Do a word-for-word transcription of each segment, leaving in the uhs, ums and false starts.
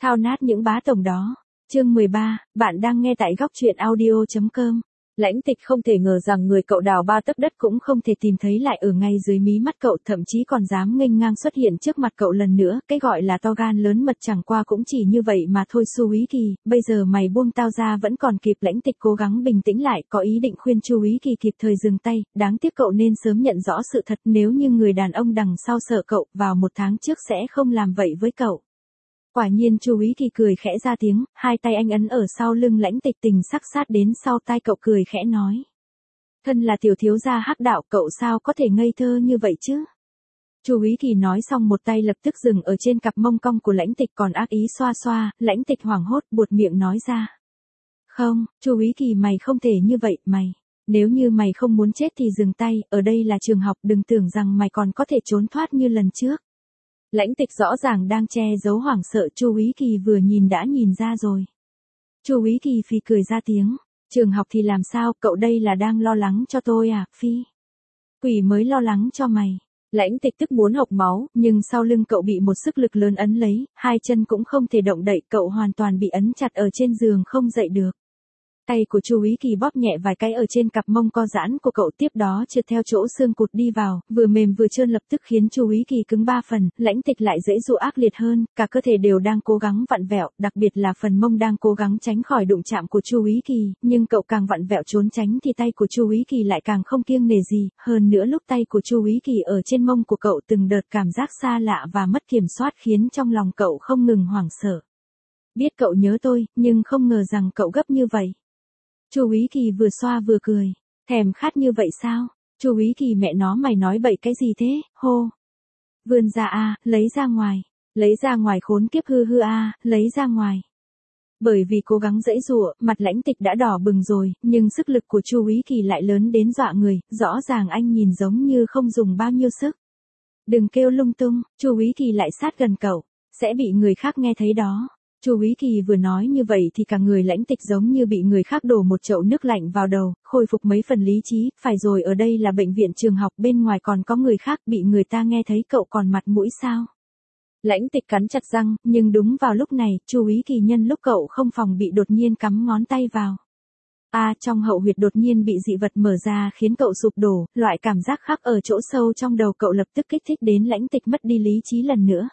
Thao nát những bá tổng đó. Chương mười ba, bạn đang nghe tại góc truyện audio chấm com. Lãnh Tịch không thể ngờ rằng người cậu đào ba tấc đất cũng không thể tìm thấy lại ở ngay dưới mí mắt cậu, thậm chí còn dám nghênh ngang xuất hiện trước mặt cậu lần nữa, cái gọi là to gan lớn mật chẳng qua cũng chỉ như vậy mà thôi. Chu Úy Kỳ, bây giờ mày buông tao ra vẫn còn kịp. Lãnh Tịch cố gắng bình tĩnh lại, có ý định khuyên Chu Úy Kỳ kịp thời dừng tay, đáng tiếc cậu nên sớm nhận rõ sự thật, nếu như người đàn ông đằng sau sợ cậu, vào một tháng trước sẽ không làm vậy với cậu. Quả nhiên Chu Úy Kỳ cười khẽ ra tiếng, hai tay anh ấn ở sau lưng Lãnh Tịch, tình sắc sát đến sau tai cậu, cười khẽ nói. Thân là tiểu thiếu gia hắc đạo, cậu sao có thể ngây thơ như vậy chứ? Chu Úy Kỳ nói xong một tay lập tức dừng ở trên cặp mông cong của Lãnh Tịch, còn ác ý xoa xoa. Lãnh Tịch hoảng hốt buột miệng nói ra. Không, Chu Úy Kỳ, mày không thể như vậy, mày. Nếu như mày không muốn chết thì dừng tay, ở đây là trường học, đừng tưởng rằng mày còn có thể trốn thoát như lần trước. Lãnh Tịch rõ ràng đang che giấu hoảng sợ, Chu Úy Kỳ vừa nhìn đã nhìn ra rồi. Chu Úy Kỳ phì cười ra tiếng, trường học thì làm sao, cậu đây là đang lo lắng cho tôi à, phi. Quỷ mới lo lắng cho mày. Lãnh Tịch tức muốn hộc máu, nhưng sau lưng cậu bị một sức lực lớn ấn lấy, hai chân cũng không thể động đậy, cậu hoàn toàn bị ấn chặt ở trên giường không dậy được. Tay của Chu Úy Kỳ bóp nhẹ vài cái ở trên cặp mông co giãn của cậu, tiếp đó trượt theo chỗ xương cụt đi vào, vừa mềm vừa trơn lập tức khiến Chu Úy Kỳ cứng ba phần. Lãnh Tịch lại dễ dụ ác liệt hơn, cả cơ thể đều đang cố gắng vặn vẹo, đặc biệt là phần mông đang cố gắng tránh khỏi đụng chạm của Chu Úy Kỳ, nhưng cậu càng vặn vẹo trốn tránh thì tay của Chu Úy Kỳ lại càng không kiêng nể gì, hơn nữa lúc tay của Chu Úy Kỳ ở trên mông của cậu, từng đợt cảm giác xa lạ và mất kiểm soát khiến trong lòng cậu không ngừng hoảng sợ. Biết cậu nhớ tôi, nhưng không ngờ rằng cậu gấp như vậy. Chu Úy Kỳ vừa xoa vừa cười, thèm khát như vậy sao? Chu Úy Kỳ, mẹ nó, mày nói bậy cái gì thế? Hô. Vươn ra a, à, lấy ra ngoài, lấy ra ngoài, khốn kiếp, hư hư a, à, lấy ra ngoài. Bởi vì cố gắng giãy giụa, mặt Lãnh Tịch đã đỏ bừng rồi, nhưng sức lực của Chu Úy Kỳ lại lớn đến dọa người, rõ ràng anh nhìn giống như không dùng bao nhiêu sức. Đừng kêu lung tung, Chu Úy Kỳ lại sát gần cậu, sẽ bị người khác nghe thấy đó. Chu Úy Kỳ vừa nói như vậy thì cả người Lãnh Tịch giống như bị người khác đổ một chậu nước lạnh vào đầu, khôi phục mấy phần lý trí. Phải rồi, ở đây là bệnh viện trường học, bên ngoài còn có người khác, bị người ta nghe thấy cậu còn mặt mũi sao? Lãnh Tịch cắn chặt răng, nhưng đúng vào lúc này, Chu Úy Kỳ nhân lúc cậu không phòng bị đột nhiên cắm ngón tay vào. A, à, trong hậu huyệt đột nhiên bị dị vật mở ra khiến cậu sụp đổ, loại cảm giác khác ở chỗ sâu trong đầu cậu lập tức kích thích đến Lãnh Tịch mất đi lý trí lần nữa.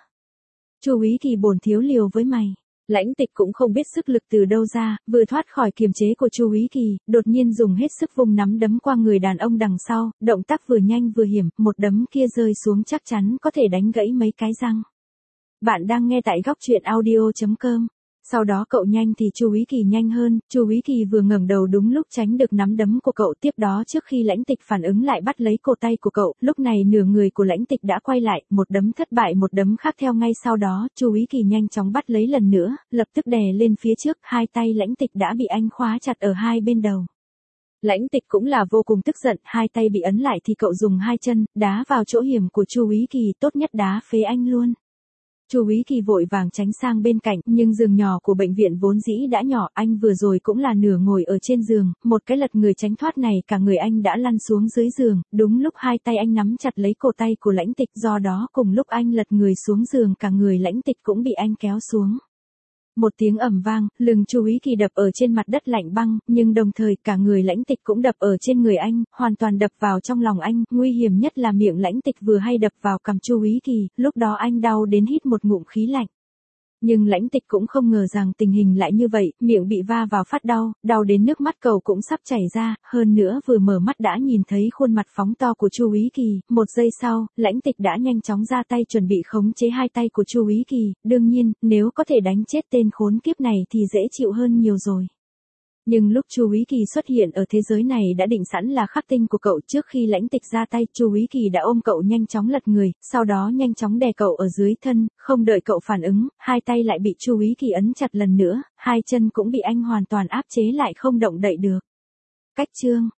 Chu Úy Kỳ, bổn thiếu liều với mày. Lãnh Tịch cũng không biết sức lực từ đâu ra, vừa thoát khỏi kiềm chế của Chu Úy Kỳ, đột nhiên dùng hết sức vung nắm đấm qua người đàn ông đằng sau, động tác vừa nhanh vừa hiểm, một đấm kia rơi xuống chắc chắn có thể đánh gãy mấy cái răng. Bạn đang nghe tại góc truyện audio chấm com. Sau đó cậu nhanh thì Chu Úy Kỳ nhanh hơn, Chu Úy Kỳ vừa ngẩng đầu đúng lúc tránh được nắm đấm của cậu, tiếp đó trước khi Lãnh Tịch phản ứng lại bắt lấy cổ tay của cậu, lúc này nửa người của Lãnh Tịch đã quay lại, một đấm thất bại, một đấm khác theo ngay sau đó, Chu Úy Kỳ nhanh chóng bắt lấy lần nữa, lập tức đè lên phía trước, hai tay Lãnh Tịch đã bị anh khóa chặt ở hai bên đầu. Lãnh Tịch cũng là vô cùng tức giận, hai tay bị ấn lại thì cậu dùng hai chân đá vào chỗ hiểm của Chu Úy Kỳ, tốt nhất đá phế anh luôn. Chu Úy Kỳ vội vàng tránh sang bên cạnh, nhưng giường nhỏ của bệnh viện vốn dĩ đã nhỏ, anh vừa rồi cũng là nửa ngồi ở trên giường, một cái lật người tránh thoát này cả người anh đã lăn xuống dưới giường, đúng lúc hai tay anh nắm chặt lấy cổ tay của Lãnh Tịch, do đó cùng lúc anh lật người xuống giường cả người Lãnh Tịch cũng bị anh kéo xuống. Một tiếng ầm vang, lưng Chu Úy Kỳ đập ở trên mặt đất lạnh băng, nhưng đồng thời cả người Lãnh Tịch cũng đập ở trên người anh, hoàn toàn đập vào trong lòng anh, nguy hiểm nhất là miệng Lãnh Tịch vừa hay đập vào cằm Chu Úy Kỳ, lúc đó anh đau đến hít một ngụm khí lạnh. Nhưng Lãnh Tịch cũng không ngờ rằng tình hình lại như vậy, miệng bị va vào phát đau, đau đến nước mắt cậu cũng sắp chảy ra, hơn nữa vừa mở mắt đã nhìn thấy khuôn mặt phóng to của Chu Úy Kỳ, một giây sau, Lãnh Tịch đã nhanh chóng ra tay chuẩn bị khống chế hai tay của Chu Úy Kỳ, đương nhiên, nếu có thể đánh chết tên khốn kiếp này thì dễ chịu hơn nhiều rồi. Nhưng lúc Chu Úy Kỳ xuất hiện ở thế giới này đã định sẵn là khắc tinh của cậu, trước khi Lãnh Tịch ra tay, Chu Úy Kỳ đã ôm cậu nhanh chóng lật người, sau đó nhanh chóng đè cậu ở dưới thân, không đợi cậu phản ứng, hai tay lại bị Chu Úy Kỳ ấn chặt lần nữa, hai chân cũng bị anh hoàn toàn áp chế lại không động đậy được. Cách chương